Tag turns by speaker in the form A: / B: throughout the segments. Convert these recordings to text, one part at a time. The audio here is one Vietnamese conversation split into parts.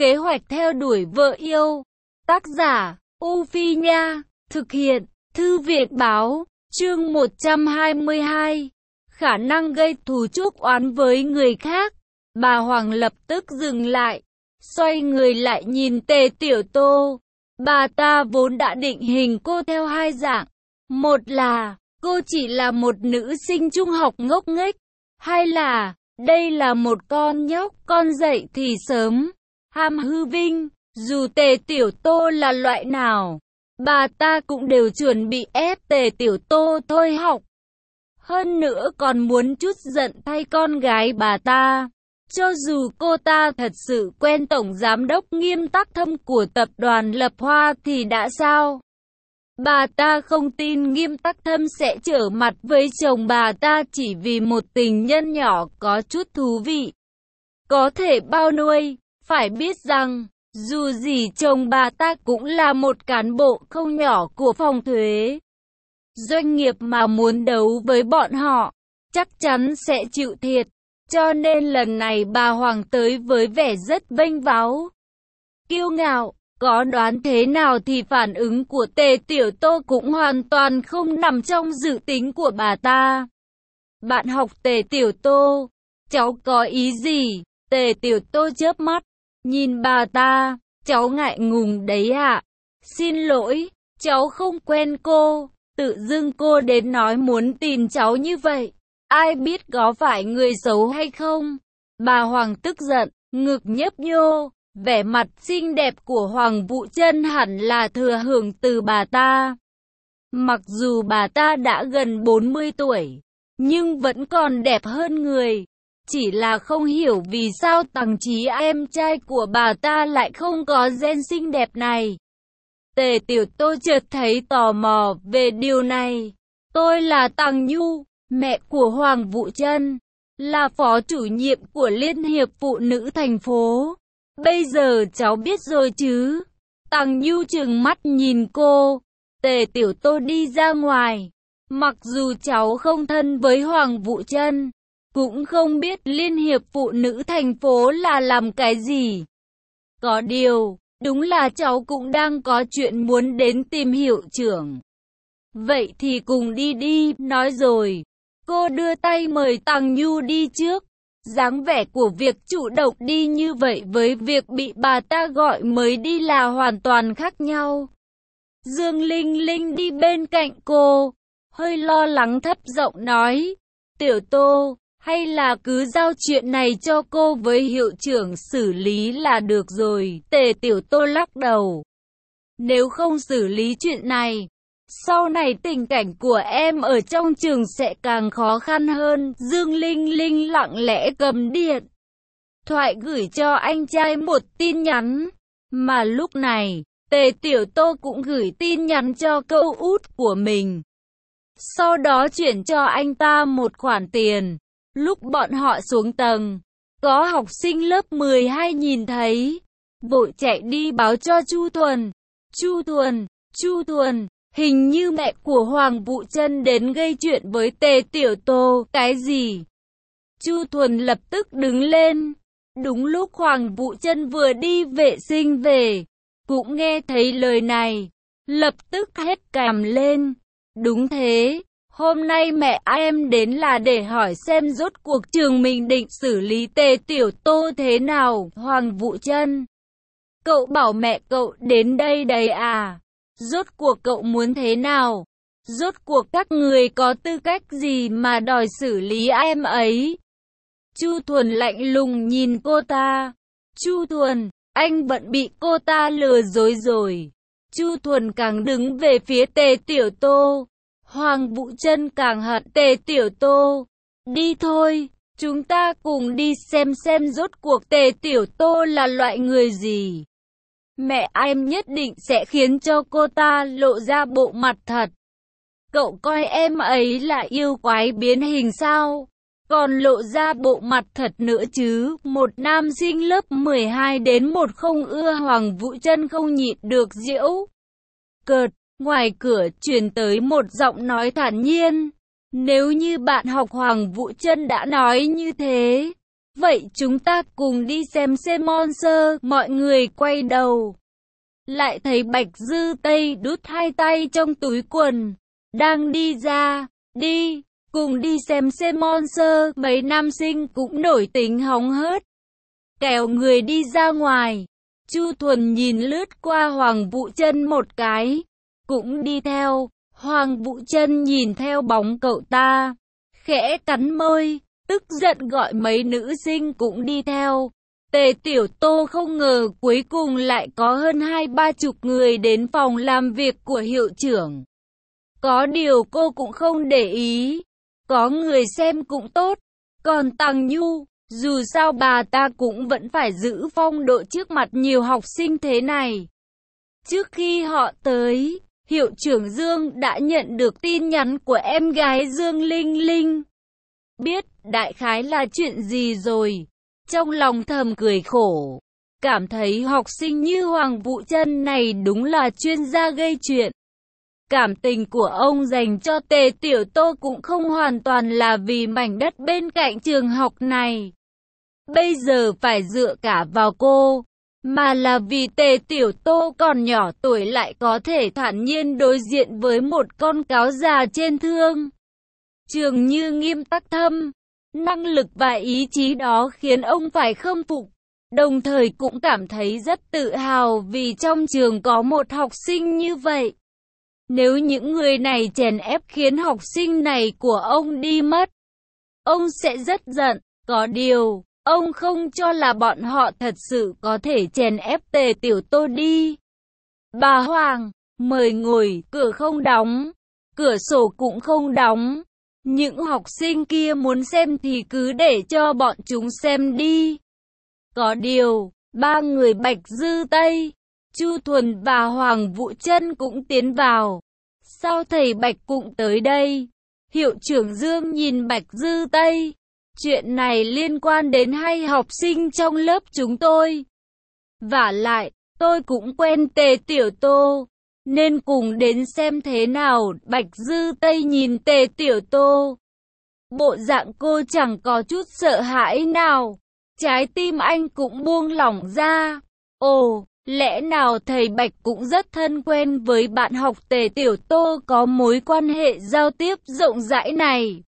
A: Kế hoạch theo đuổi vợ yêu. Tác giả, U Phi Nha. Thực hiện, Thư viện Báo. Chương 122. Khả năng gây thù chuốc oán với người khác. Bà Hoàng lập tức dừng lại, xoay người lại nhìn Tề Tiểu Tô. Bà ta vốn đã định hình cô theo hai dạng. Một là, cô chỉ là một nữ sinh trung học ngốc nghếch. Hai là, đây là một con nhóc, con dậy thì sớm, ham hư vinh. Dù Tề Tiểu Tô là loại nào, bà ta cũng đều chuẩn bị ép Tề Tiểu Tô thôi học. Hơn nữa còn muốn trút giận thay con gái bà ta. Cho dù cô ta thật sự quen Tổng Giám đốc Nghiêm Tắc Thâm của tập đoàn Lập Hoa thì đã sao? Bà ta không tin Nghiêm Tắc Thâm sẽ trở mặt với chồng bà ta chỉ vì một tình nhân nhỏ có chút thú vị, có thể bao nuôi. Phải biết rằng, dù gì chồng bà ta cũng là một cán bộ không nhỏ của phòng thuế. Doanh nghiệp mà muốn đấu với bọn họ, chắc chắn sẽ chịu thiệt. Cho nên lần này bà Hoàng tới với vẻ rất vênh váo, kiêu ngạo. Có đoán thế nào thì phản ứng của Tề Tiểu Tô cũng hoàn toàn không nằm trong dự tính của bà ta. Bạn học Tề Tiểu Tô, cháu có ý gì? Tề Tiểu Tô chớp mắt, nhìn bà ta, cháu ngại ngùng đấy ạ. Xin lỗi, cháu không quen cô, tự dưng cô đến nói muốn tìm cháu như vậy. Ai biết có phải người xấu hay không? Bà Hoàng tức giận, ngực nhấp nhô. Vẻ mặt xinh đẹp của Hoàng Vũ Trân hẳn là thừa hưởng từ bà ta. Mặc dù bà ta đã gần 40 tuổi, nhưng vẫn còn đẹp hơn người. Chỉ là không hiểu vì sao Tằng Chí em trai của bà ta lại không có gen xinh đẹp này. Tề Tiểu Tô chợt thấy tò mò về điều này. Tôi là Tằng Nhu, mẹ của Hoàng Vũ Trân, là phó chủ nhiệm của Liên hiệp Phụ nữ thành phố. Bây giờ cháu biết rồi chứ? Tằng Nhu trừng mắt nhìn cô. Tề Tiểu Tô đi ra ngoài. Mặc dù cháu không thân với Hoàng Vũ Trân, cũng không biết Liên hiệp Phụ nữ thành phố là làm cái gì. Có điều, đúng là cháu cũng đang có chuyện muốn đến tìm hiệu trưởng. Vậy thì cùng đi đi, nói rồi. Cô đưa tay mời Tằng Nhu đi trước. Dáng vẻ của việc chủ động đi như vậy với việc bị bà ta gọi mới đi là hoàn toàn khác nhau. Dương Linh Linh đi bên cạnh cô, hơi lo lắng thấp giọng nói, Tiểu Tô, hay là cứ giao chuyện này cho cô với hiệu trưởng xử lý là được rồi. Tề Tiểu Tô lắc đầu. Nếu không xử lý chuyện này, sau này tình cảnh của em ở trong trường sẽ càng khó khăn hơn. Dương Linh Linh lặng lẽ cầm điện thoại gửi cho anh trai một tin nhắn. Mà lúc này, Tề Tiểu Tô cũng gửi tin nhắn cho cậu út của mình. Sau đó chuyển cho anh ta một khoản tiền. Lúc bọn họ xuống tầng, có học sinh lớp 12 nhìn thấy, vội chạy đi báo cho Chu Thuần. Chu Thuần, hình như mẹ của Hoàng Vũ Trân đến gây chuyện với Tề Tiểu Tô. Cái gì? Chu Thuần lập tức đứng lên. Đúng lúc Hoàng Vũ Trân vừa đi vệ sinh về, cũng nghe thấy lời này, lập tức hét càm lên. Đúng thế, hôm nay mẹ em đến là để hỏi xem rốt cuộc trường mình định xử lý Tề Tiểu Tô thế nào. Hoàng Vũ Trân, cậu bảo mẹ cậu đến đây đấy à? Rốt cuộc cậu muốn thế nào? Rốt cuộc các người có tư cách gì mà đòi xử lý em ấy? Chu Thuần lạnh lùng nhìn cô ta. Chu Thuần, anh vẫn bị cô ta lừa dối rồi. Chu Thuần càng đứng về phía Tề Tiểu Tô. Hoàng Vũ Trân càng hận Tề Tiểu Tô. Đi thôi, chúng ta cùng đi xem rốt cuộc Tề Tiểu Tô là loại người gì. Mẹ em nhất định sẽ khiến cho cô ta lộ ra bộ mặt thật. Cậu coi em ấy là yêu quái biến hình sao? Còn lộ ra bộ mặt thật nữa chứ. Một nam sinh lớp 12 đến một không ưa Hoàng Vũ Trân không nhịn được giễu cợt. Ngoài cửa truyền tới một giọng nói thản nhiên. Nếu như bạn học Hoàng Vũ Trân đã nói như thế, Vậy chúng ta cùng đi xem sponsor. Mọi người quay đầu. Lại thấy Bạch Dư Tây đút hai tay trong túi quần. Đang đi ra. Đi, cùng đi xem sponsor. Mấy nam sinh cũng nổi tính hóng hớt. Kéo người đi ra ngoài. Chu Thuần nhìn lướt qua Hoàng Vũ Chân một cái. Cũng đi theo. Hoàng Vũ Chân nhìn theo bóng cậu ta. Khẽ cắn môi. Tức giận gọi mấy nữ sinh cũng đi theo. Tề Tiểu Tô không ngờ cuối cùng lại có hơn 20-30 người đến phòng làm việc của hiệu trưởng. Có điều cô cũng không để ý. Có người xem cũng tốt. Còn Tằng Nhu, dù sao bà ta cũng vẫn phải giữ phong độ trước mặt nhiều học sinh thế này. Trước khi họ tới, hiệu trưởng Dương đã nhận được tin nhắn của em gái Dương Linh Linh. Biết đại khái là chuyện gì rồi. Trong lòng thầm cười khổ. Cảm thấy học sinh như Hoàng Vũ Chân này đúng là chuyên gia gây chuyện. Cảm tình của ông dành cho Tề Tiểu Tô cũng không hoàn toàn là vì mảnh đất bên cạnh trường học này. Bây giờ phải dựa cả vào cô. Mà là vì Tề Tiểu Tô còn nhỏ tuổi lại có thể thản nhiên đối diện với một con cáo già trên thương. Trường Như nghiêm tắc thâm. Năng lực và ý chí đó khiến ông phải khâm phục. Đồng thời cũng cảm thấy rất tự hào vì trong trường có một học sinh như vậy. Nếu những người này chèn ép khiến học sinh này của ông đi mất, ông sẽ rất giận. Có điều, ông không cho là bọn họ thật sự có thể chèn ép Tề Tiểu Tô đi. Bà Hoàng, mời ngồi, cửa không đóng, cửa sổ cũng không đóng. Những học sinh kia muốn xem thì cứ để cho bọn chúng xem đi. Có điều, ba người Bạch Dư Tây, Chu Thuần và Hoàng Vũ Chân cũng tiến vào. Sao thầy Bạch cũng tới đây? Hiệu trưởng Dương nhìn Bạch Dư Tây. Chuyện này liên quan đến hai học sinh trong lớp chúng tôi. Vả lại, tôi cũng quen Tề Tiểu Tô, nên cùng đến xem thế nào. Bạch Dư Tây nhìn Tề Tiểu Tô. Bộ dạng cô chẳng có chút sợ hãi nào. Trái tim anh cũng buông lỏng ra. Ồ, lẽ nào thầy Bạch cũng rất thân quen với bạn học Tề Tiểu Tô có mối quan hệ giao tiếp rộng rãi này?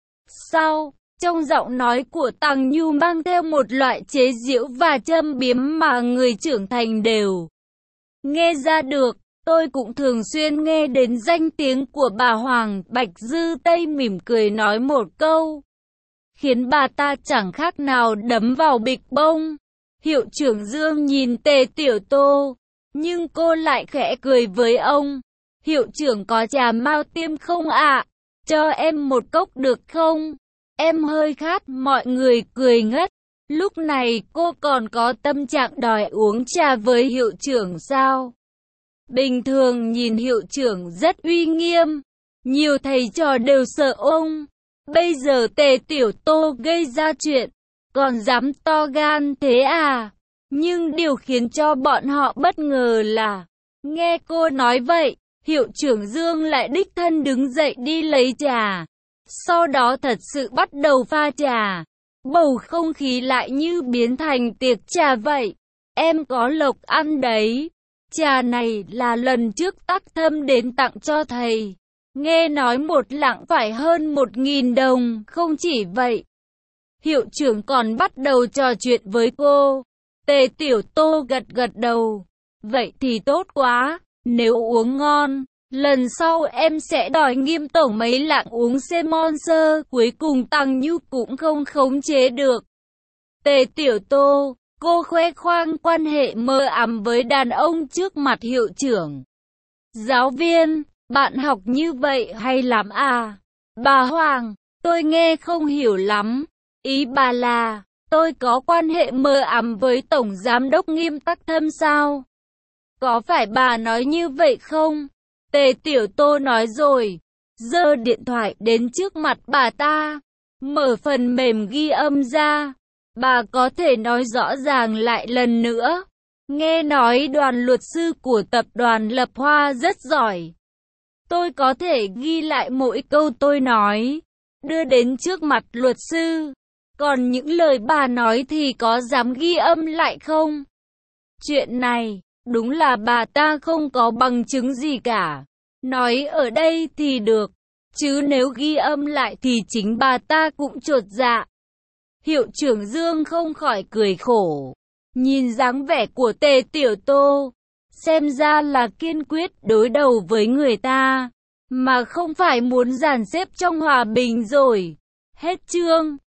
A: Sao? Trong giọng nói của Tằng Nhu mang theo một loại chế giễu và châm biếm mà người trưởng thành đều nghe ra được. Tôi cũng thường xuyên nghe đến danh tiếng của bà Hoàng. Bạch Dư Tây mỉm cười nói một câu, khiến bà ta chẳng khác nào đấm vào bịch bông. Hiệu trưởng Dương nhìn Tề Tiểu Tô, nhưng cô lại khẽ cười với ông. Hiệu trưởng có trà mao tiêm không ạ? Cho em một cốc được không? Em hơi khát. Mọi người cười ngất. Lúc này cô còn có tâm trạng đòi uống trà với hiệu trưởng sao? Bình thường nhìn hiệu trưởng rất uy nghiêm, nhiều thầy trò đều sợ ông. Bây giờ Tề Tiểu Tô gây ra chuyện, còn dám to gan thế à? Nhưng điều khiến cho bọn họ bất ngờ là, nghe cô nói vậy, hiệu trưởng Dương lại đích thân đứng dậy đi lấy trà. Sau đó thật sự bắt đầu pha trà. Bầu không khí lại như biến thành tiệc trà vậy. Em có lộc ăn đấy. Trà này là lần trước Tắc Thâm đến tặng cho thầy. Nghe nói một lạng phải hơn 1.000 đồng. Không chỉ vậy, hiệu trưởng còn bắt đầu trò chuyện với cô. Tề Tiểu Tô gật gật đầu. Vậy thì tốt quá. Nếu uống ngon, lần sau em sẽ đòi Nghiêm tổng mấy lạng uống sponsor. Cuối cùng Tằng Nhu cũng không khống chế được. Tề Tiểu Tô, cô khoe khoang quan hệ mơ ám với đàn ông trước mặt hiệu trưởng. Giáo viên, bạn học như vậy hay lắm à? Bà Hoàng, tôi nghe không hiểu lắm. Ý bà là, tôi có quan hệ mơ ám với Tổng Giám đốc Nghiêm Tắc Thâm sao? Có phải bà nói như vậy không? Tề Tiểu Tô nói rồi, giơ điện thoại đến trước mặt bà ta, mở phần mềm ghi âm ra. Bà có thể nói rõ ràng lại lần nữa. Nghe nói đoàn luật sư của tập đoàn Lập Hoa rất giỏi. Tôi có thể ghi lại mỗi câu tôi nói, đưa đến trước mặt luật sư. Còn những lời bà nói thì có dám ghi âm lại không? Chuyện này, đúng là bà ta không có bằng chứng gì cả. Nói ở đây thì được, chứ nếu ghi âm lại thì chính bà ta cũng chột dạ. Hiệu trưởng Dương không khỏi cười khổ. Nhìn dáng vẻ của Tề Tiểu Tô, xem ra là kiên quyết đối đầu với người ta, mà không phải muốn dàn xếp trong hòa bình rồi. Hết chương.